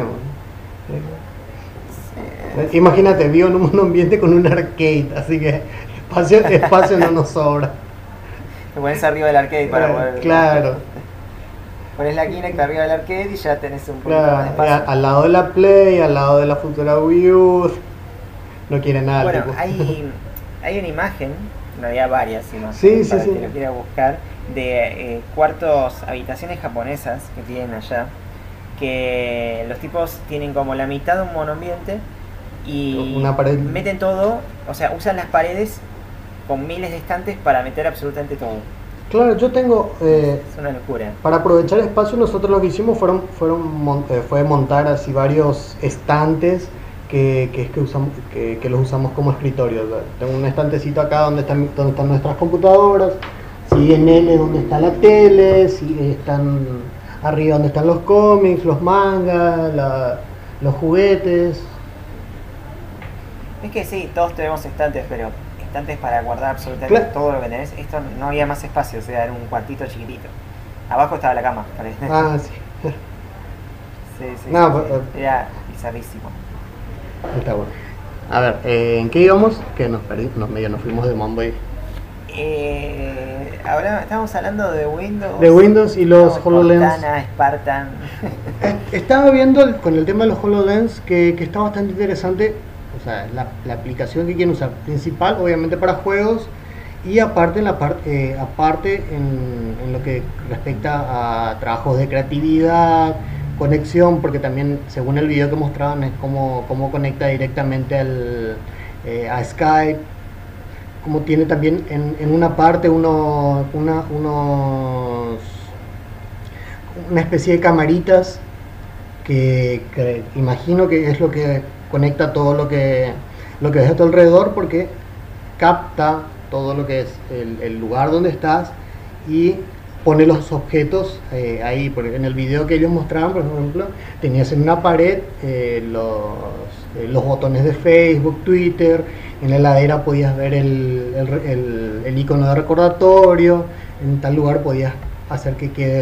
Imagínate, vivo en un monoambiente con un arcade, así que espacio no nos sobra. Te pones arriba del arcade para poder... Claro. Pones la Kinect arriba del arcade y ya tenés un poquito más de espacio. Al lado de la Play, al lado de la futura Wii U. No quiere nada. Bueno, hay una imagen, en realidad varias imágenes, para que lo quiera buscar, de habitaciones japonesas que tienen allá, que los tipos tienen como la mitad de un monoambiente y una pared. Meten todo, o sea, usan las paredes con miles de estantes para meter absolutamente todo. Claro, yo tengo... es una locura. Para aprovechar espacio, nosotros lo que hicimos fue montar así varios estantes que los usamos como escritorio. Tengo un estantecito acá donde están nuestras computadoras, sigue en L donde está la tele, sigue están arriba donde están los cómics, los mangas, los juguetes. Es que sí, todos tenemos estantes, pero estantes para guardar absolutamente todo lo que tenés. Esto no había más espacio, o sea, era un cuartito chiquitito. Abajo estaba la cama, parece. Sí. Sí. No, era bizarrísimo. Está bueno. A ver, ¿en qué íbamos? Que nos fuimos de mambo ahí. Ahora estamos hablando de Windows. De Windows y los HoloLens. Cortana, Spartan. Estaba viendo con el tema de los HoloLens que está bastante interesante. O sea, la aplicación que quieren usar, principal obviamente para juegos, y aparte en lo que respecta a trabajos de creatividad, conexión, porque también según el video que mostraban es cómo conecta directamente a Skype, como tiene también en una parte una especie de camaritas que imagino que es lo que conecta todo lo que ves a tu alrededor, porque capta todo lo que es el lugar donde estás y pone los objetos ahí, porque en el video que ellos mostraban, por ejemplo, tenías en una pared los botones de Facebook, Twitter, en la heladera podías ver el icono de recordatorio, en tal lugar podías hacer que quede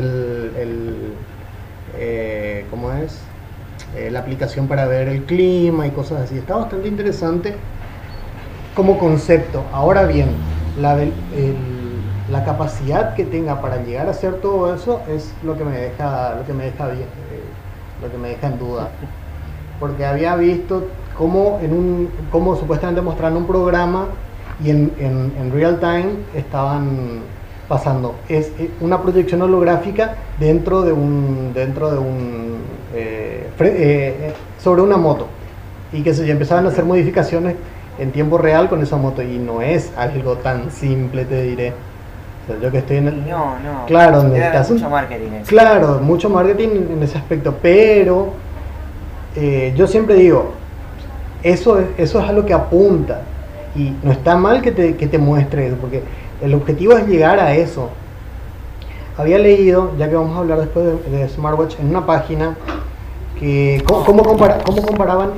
¿cómo es? La aplicación para ver el clima y cosas así. Está bastante interesante como concepto. Ahora bien, la capacidad que tenga para llegar a hacer todo eso es lo que me deja en duda, porque había visto cómo supuestamente mostraron un programa y en real time estaban pasando una proyección holográfica sobre una moto, y que se empezaban a hacer modificaciones en tiempo real con esa moto, y no es algo tan simple, te diré. O sea, yo que estoy en el... No. Claro, mucho marketing. Claro, mucho marketing en ese aspecto, pero yo siempre digo, eso es a lo que apunta, y no está mal que te muestre eso, porque el objetivo es llegar a eso. Había leído, ya que vamos a hablar después de smartwatch, en una página que cómo comparaban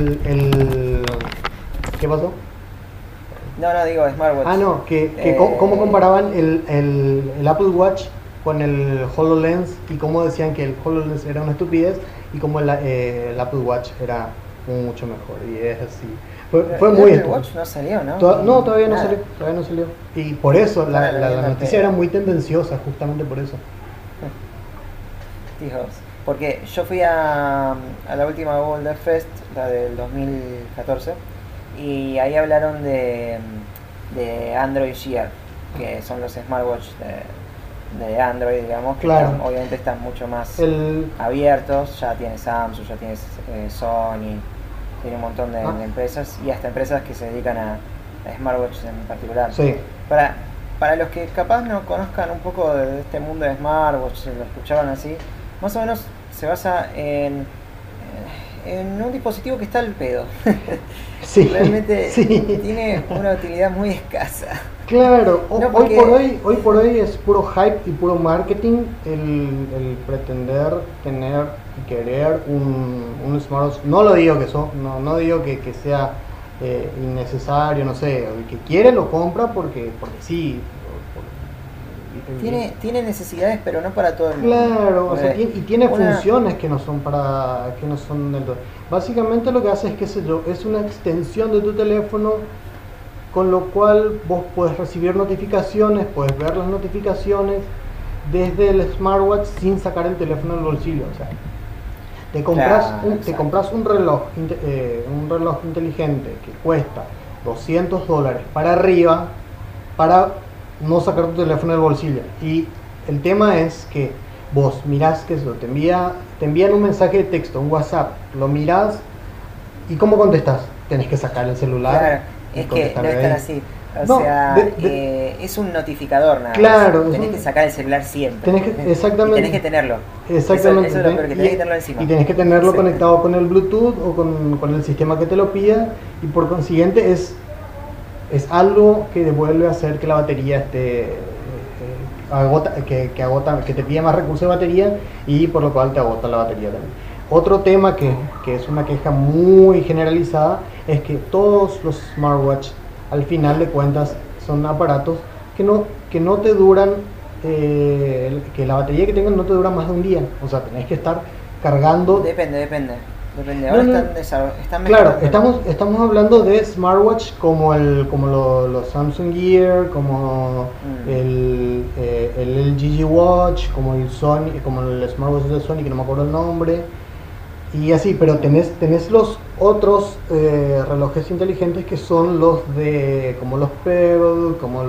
¿qué pasó? No, digo smartwatch. Cómo comparaban el Apple Watch con el HoloLens, y cómo decían que el HoloLens era una estupidez y cómo el Apple Watch era mucho mejor, y es así. Fue muy el Apple Watch no salió, ¿no? Todavía no salió. Y por eso la noticia era muy tendenciosa, justamente por eso. Hijos. Porque yo fui a la última Google Dev Fest, la del 2014, y ahí hablaron de Android Gear, que son los smartwatch de Android, digamos, que obviamente están mucho más abiertos. Ya tienes Samsung, ya tienes Sony, tiene un montón de empresas, y hasta empresas que se dedican a smartwatches en particular. Sí. Para los que capaz no conozcan un poco de este mundo de smartwatch, lo escuchaban así, más o menos se basa en un dispositivo que está al pedo. Sí, realmente tiene una utilidad muy escasa. Claro, hoy por hoy es puro hype y puro marketing el pretender tener y querer un smartwatch. No lo digo no digo que sea innecesario, no sé, el que quiere lo compra porque sí. Tiene necesidades, pero no para todo el mundo. Claro, o sea, y tiene funciones que no son del todo. Básicamente lo que hace es, qué sé yo, es una extensión de tu teléfono, con lo cual vos puedes recibir notificaciones, puedes ver las notificaciones desde el smartwatch sin sacar el teléfono del bolsillo. O sea, te compras un reloj inteligente que cuesta $200 para arriba, para no sacar tu teléfono del bolsillo. Y el tema es que vos mirás que eso, te envían un mensaje de texto, un WhatsApp, lo mirás, y ¿cómo contestás? Tenés que sacar el celular. Claro, es que no es tan así. Es un notificador, nada. Claro. Tenés que sacar el celular siempre. Exactamente. Y tenés que tenerlo. Exactamente. Eso es lo peor, que tenés que tenerlo encima. Y tenés que tenerlo conectado con el Bluetooth o con el sistema que te lo pida, y por consiguiente es algo que vuelve a hacer que la batería esté que te pide más recursos de batería, y por lo cual te agota la batería también. Otro tema que es una queja muy generalizada es que todos los smartwatch, al final de cuentas, son aparatos que no te duran, que la batería que tengan no te dura más de un día. O sea, tenés que estar cargando. Depende. Ahora están claro, estamos hablando de smartwatch como los Samsung Gear, como el LG Watch, como el Sony, como el smartwatch de Sony, que no me acuerdo el nombre, y así. Pero tenés los otros relojes inteligentes, que son como los Pebble, como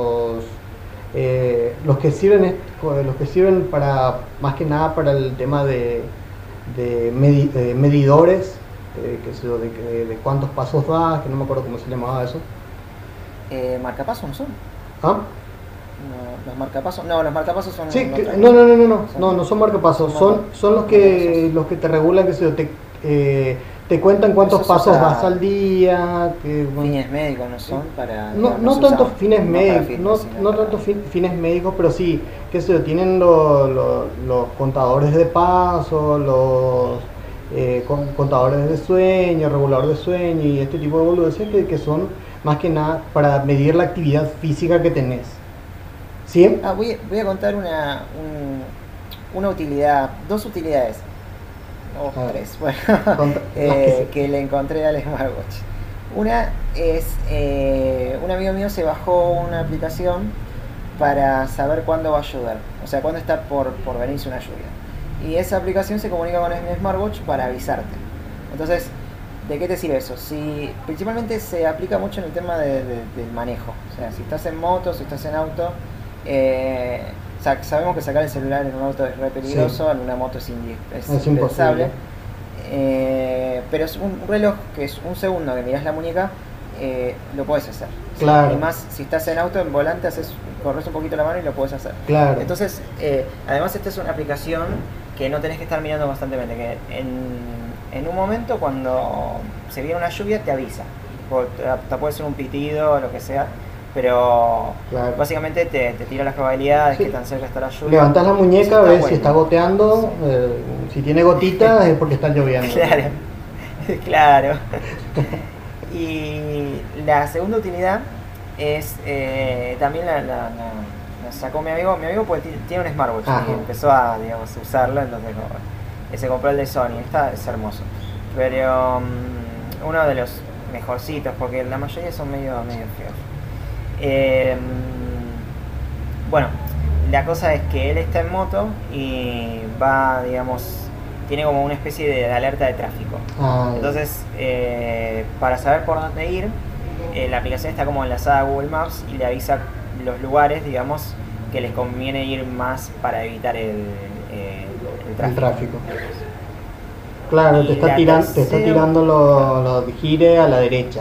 los que sirven para, más que nada, para el tema de medidores, de cuántos pasos das, que no me acuerdo cómo se llamaba eso. ¿Marcapasos no son? ¿Ah? No, los marcapasos son... Sí, no son marcapasos, son los que te regulan, que te cuentan cuántos pasos vas al día. Fines médicos no son para... No tanto fines médicos, no tanto fines médicos, pero sí, qué sé yo, tienen los contadores de paso, los contadores de sueño, regulador de sueño y este tipo de boludeces que son más que nada para medir la actividad física que tenés. ¿Sí? Voy a contar una utilidad, dos utilidades. O tres, bueno, que le encontré al smartwatch. Una es, un amigo mío se bajó una aplicación para saber cuándo va a llover, o sea, cuándo está por venirse una lluvia. Y esa aplicación se comunica con el smartwatch para avisarte. Entonces, ¿de qué te sirve eso? Principalmente se aplica mucho en el tema del manejo. O sea, si estás en moto, si estás en auto, sabemos que sacar el celular en un auto es re peligroso, en una moto es impensable. Pero es un reloj que es un segundo que mirás la muñeca, lo puedes hacer. Claro. Y más, si estás en auto, en volante, corres un poquito la mano y lo puedes hacer. Claro. Entonces, además esta es una aplicación que no tenés que estar mirando constantemente, que en un momento cuando se viene una lluvia te avisa. Puede ser un pitido o lo que sea, pero claro, básicamente te tira las probabilidades, sí, que tan cerca está la lluvia. Levantás la muñeca, ves bueno, si está goteando, si tiene gotitas es porque está lloviendo. Claro, claro. Y la segunda utilidad es, también la sacó mi amigo pues tiene un smartwatch. Ajá. Y empezó a, digamos, usarlo, entonces se compró el de Sony, es hermoso. Pero uno de los mejorcitos, porque la mayoría son medio feos. Bueno, la cosa es que él está en moto y va, digamos, tiene como una especie de alerta de tráfico. Entonces, para saber por dónde ir, la aplicación está como enlazada a Google Maps y le avisa los lugares, digamos, que les conviene ir más para evitar el tráfico. Claro, te está tirando los gire a la derecha.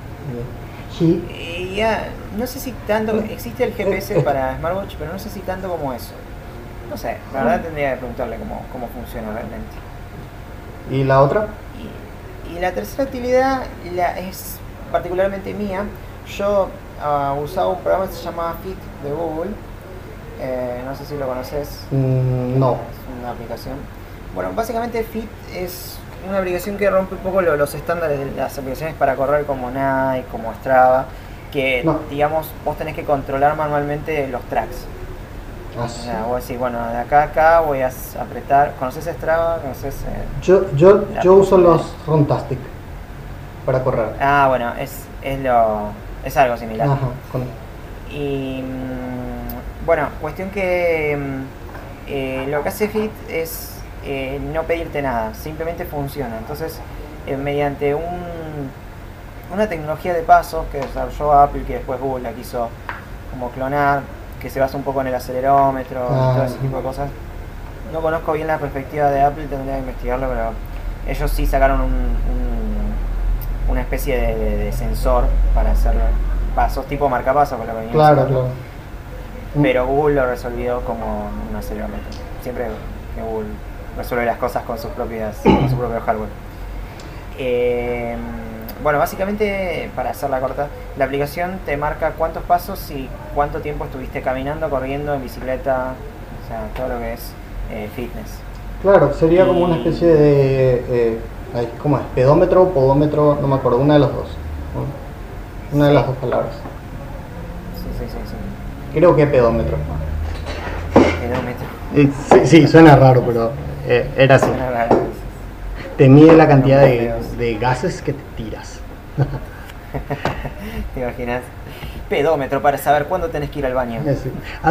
Y ya, no sé si tanto, existe el GPS para smartwatch, pero no sé si tanto como eso. No sé, la verdad tendría que preguntarle cómo funciona realmente. ¿Y la otra? Y la tercera utilidad es particularmente mía. Yo usaba un programa que se llama Fit de Google. No sé si lo conoces. No. Es una aplicación. Bueno, básicamente Fit es una aplicación que rompe un poco los estándares de las aplicaciones para correr como Nike, como Strava, que digamos vos tenés que controlar manualmente los tracks. O sea, vos decís, bueno, de acá a acá voy a apretar. ¿Conoces Strava? ¿Conoces? Yo uso los Runtastic para correr. Bueno, es algo similar. Ajá. Y bueno, cuestión que lo que hace Fit es no pedirte nada, simplemente funciona. Entonces, mediante una tecnología de pasos que desarrolló Apple, que después Google la quiso como clonar, que se basa un poco en el acelerómetro y todo ese tipo de cosas. No conozco bien la perspectiva de Apple, tendría que investigarlo, pero ellos sí sacaron una especie de sensor para hacer pasos tipo marcapasos, por lo que claro. Pero Google lo resolvió como un acelerómetro. Siempre que Google resuelve las cosas con su propio hardware. Bueno, básicamente, para hacerla corta, la aplicación te marca cuántos pasos y cuánto tiempo estuviste caminando, corriendo, en bicicleta, o sea, todo lo que es fitness. Claro, sería como una especie de, ¿cómo es? Pedómetro, podómetro, no me acuerdo, una de los dos. Una de las dos palabras. Sí. Creo que es pedómetro. Pedómetro. Sí, suena raro, pero era así. Suena raro. Te mide la cantidad de gases que te tiras. ¿Te imaginas? Pedómetro para saber cuándo tenés que ir al baño. Sí.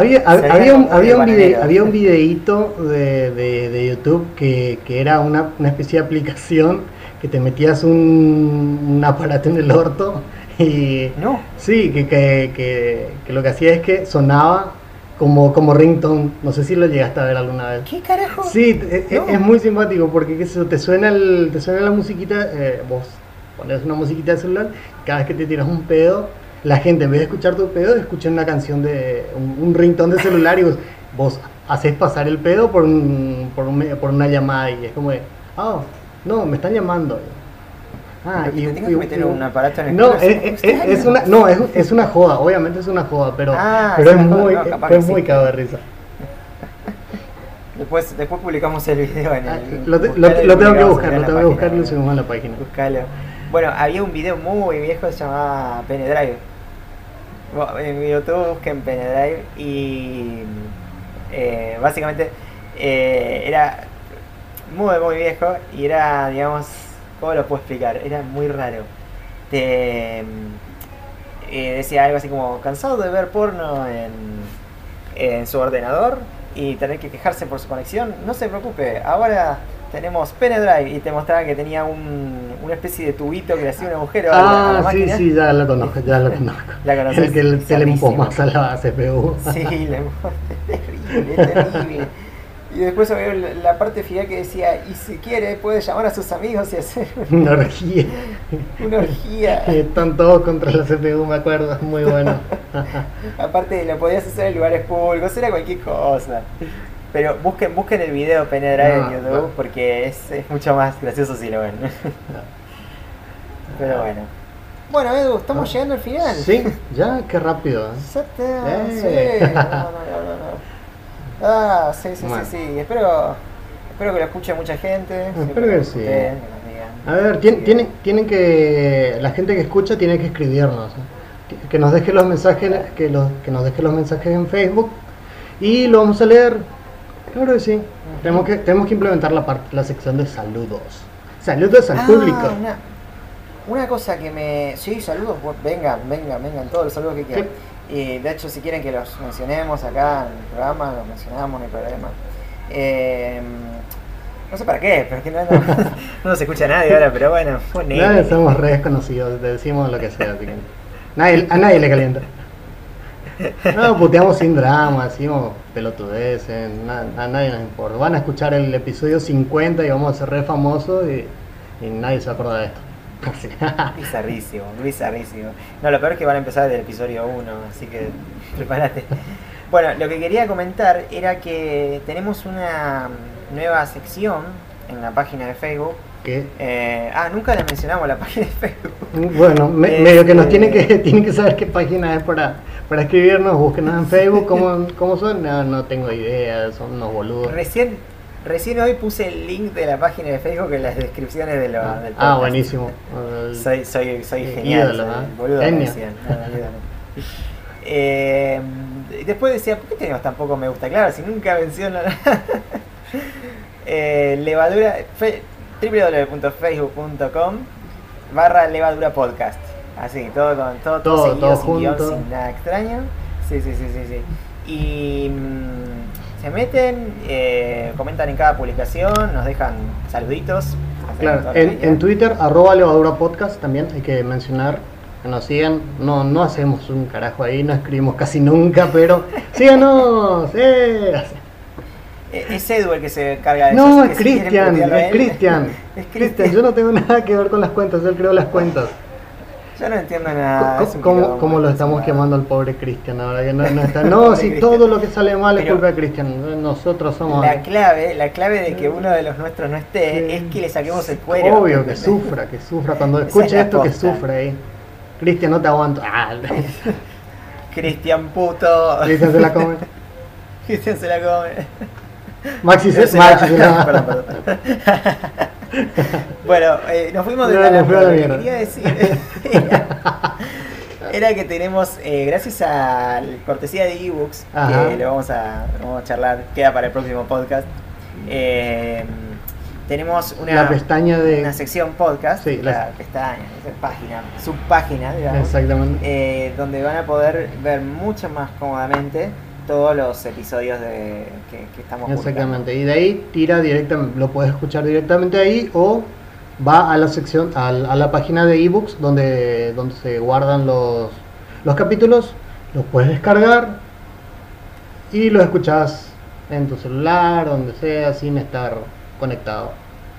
Había un videíto de YouTube que era una especie de aplicación que te metías un aparato en el orto y no. Sí, que lo que hacía es que sonaba como ringtone. No sé si lo llegaste a ver alguna vez. ¿Qué carajo? Sí, es muy simpático porque te suena la musiquita, vos pones una musiquita de celular, cada vez que te tiras un pedo, la gente en vez de escuchar tu pedo, escucha una canción de un ringtone de celular y vos haces pasar el pedo por una llamada y es como de, no, me están llamando. y tengo que meter un aparato en el no, culo. es una joda, obviamente es una joda, pero es muy cago de risa. Después publicamos el video en el... Lo tengo que buscar, y lo subimos a la página. Buscalo. Bueno, había un video muy viejo que se llamaba Penedrive. En YouTube busquen Penedrive y básicamente era muy viejo y era, digamos, ¿cómo lo puedo explicar? Era muy raro. Decía algo así como, cansado de ver porno en su ordenador y tener que quejarse por su conexión, no se preocupe, ahora tenemos Penedrive, y te mostraba que tenía una especie de tubito que le hacía un agujero a la máquina. Sí, ya lo conozco. ¿La conoces? El que se le empomas a la CPU. Sí, terrible. Y después había la parte final que decía, y si quiere puede llamar a sus amigos y hacer una orgía. Una orgía. Están todos contra la CPU, me acuerdo, muy bueno. Aparte lo podías hacer en lugares públicos, era cualquier cosa. Pero busquen el video Penedrive en YouTube, porque es mucho más gracioso si lo ven. Pero bueno. Bueno, Edu, estamos llegando al final. Sí, ya, qué rápido. Sí. Sí. Espero que lo escuche mucha gente. Espero que sí. A ver, tienen que... La gente que escucha tiene que escribirnos. Que nos deje los mensajes, que nos deje los mensajes en Facebook y lo vamos a leer. Claro que sí. Tenemos que implementar la sección de saludos. Saludos al público. Una cosa que me... Sí, saludos, vengan, todos los saludos que quieran. Sí. Y de hecho, si quieren que los mencionemos acá en el programa, los mencionamos, no hay problema. No sé para qué, pero es que no nos escucha nadie ahora, pero bueno, nadie somos re desconocidos, te decimos lo que sea, así que a nadie le calienta. No, puteamos sin drama, decimos pelotudeces, a nadie nos importa. Van a escuchar el episodio 50 y vamos a ser re famosos y nadie se acuerda de esto. Bizarrísimo. No, lo peor es que van a empezar desde el episodio 1, así que prepárate. Bueno, lo que quería comentar era que tenemos una nueva sección en la página de Facebook. ¿Qué? Nunca le mencionamos la página de Facebook. Bueno, medio que nos tienen que saber qué página es para escribirnos, búsquenos en Facebook, ¿cómo son? No tengo idea, son unos boludos. Recién hoy puse el link de la página de Facebook en las descripciones del podcast. Buenísimo. Soy genial, ídolo, boludo. Genio. Después decía, ¿por qué tenemos tan poco me gusta? Claro, si nunca menciono nada. Levadura, www.facebook.com/levadura podcast. Así, todo seguido, sin guión, sin nada extraño. Sí. Y se meten, comentan en cada publicación, nos dejan saluditos. Claro, en Twitter, @levadurapodcast también hay que mencionar que nos sigan. No hacemos un carajo ahí, no escribimos casi nunca, pero síganos. Es Edu el que se encarga de eso. No, es Cristian. Yo no tengo nada que ver con las cuentas, él creó las cuentas. Yo no entiendo nada. ¿Cómo lo estamos quemando al pobre Cristian ahora que no está? No, si todo lo que sale mal es culpa de Cristian. Nosotros somos... La clave de que uno de los nuestros no esté es que le saquemos el cuero. Obvio, que sufra. Cuando escuche esto, que sufra ahí. Cristian, no te aguanto. Cristian puto. Cristian se la come. Maxi se la Perdón. Bueno, nos fuimos de la mierda. Lo que quería decir era que tenemos, gracias a la cortesía de ebooks, que lo vamos a charlar, queda para el próximo podcast. Tenemos una sección podcast, sí, subpágina, digamos, exactamente. donde van a poder ver mucho más cómodamente todos los episodios que estamos publicando. Exactamente, y de ahí tira directamente, lo puedes escuchar directamente ahí o va a la sección, a la página de ebooks donde se guardan los capítulos, los puedes descargar y los escuchas en tu celular, donde sea, sin estar conectado.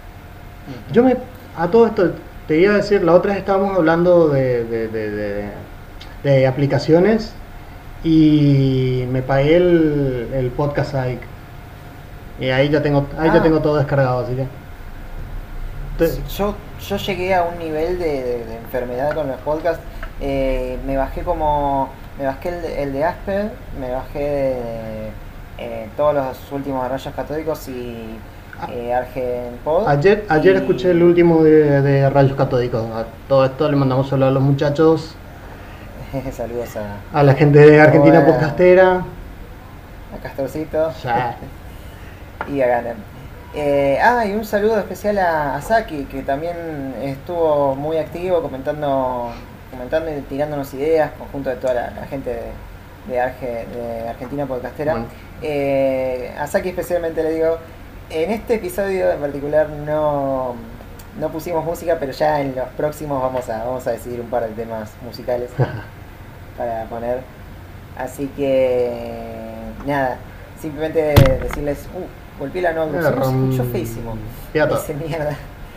A todo esto te iba a decir, la otra vez estábamos hablando de aplicaciones y me pagué el podcast Addict y ahí ya tengo todo descargado, así que Yo llegué a un nivel de enfermedad con los podcasts. Me bajé el de Asper, me bajé todos los últimos Rayos Catódicos y Argenpod. Ayer escuché el último de Rayos Catódicos. A todo esto le mandamos saludos a los muchachos. Saludos a la gente de Argentina Podcastera. A Castorcito. Ya. Y a Ganem. Y un saludo especial a Saki, que también estuvo muy activo comentando y tirándonos ideas, conjunto de toda la gente de Argentina Podcastera. A Saki especialmente le digo, en este episodio en particular no pusimos música, pero ya en los próximos vamos a decidir un par de temas musicales para poner. Así que nada, simplemente decirles, golpeé la nota, se escuchó feísimo. Ese mierda.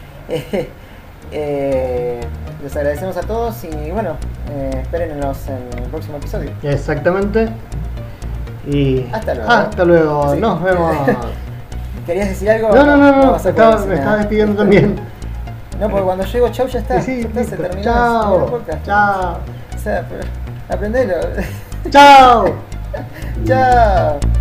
Les agradecemos a todos y bueno, espérennos en el próximo episodio. Exactamente. Y hasta luego. Sí. Nos vemos. ¿Querías decir algo? No. Me estaba despidiendo también. No, porque cuando llego chau ya está. Sí, se terminó. Chao. O sea, aprendelo. Chao. Chao.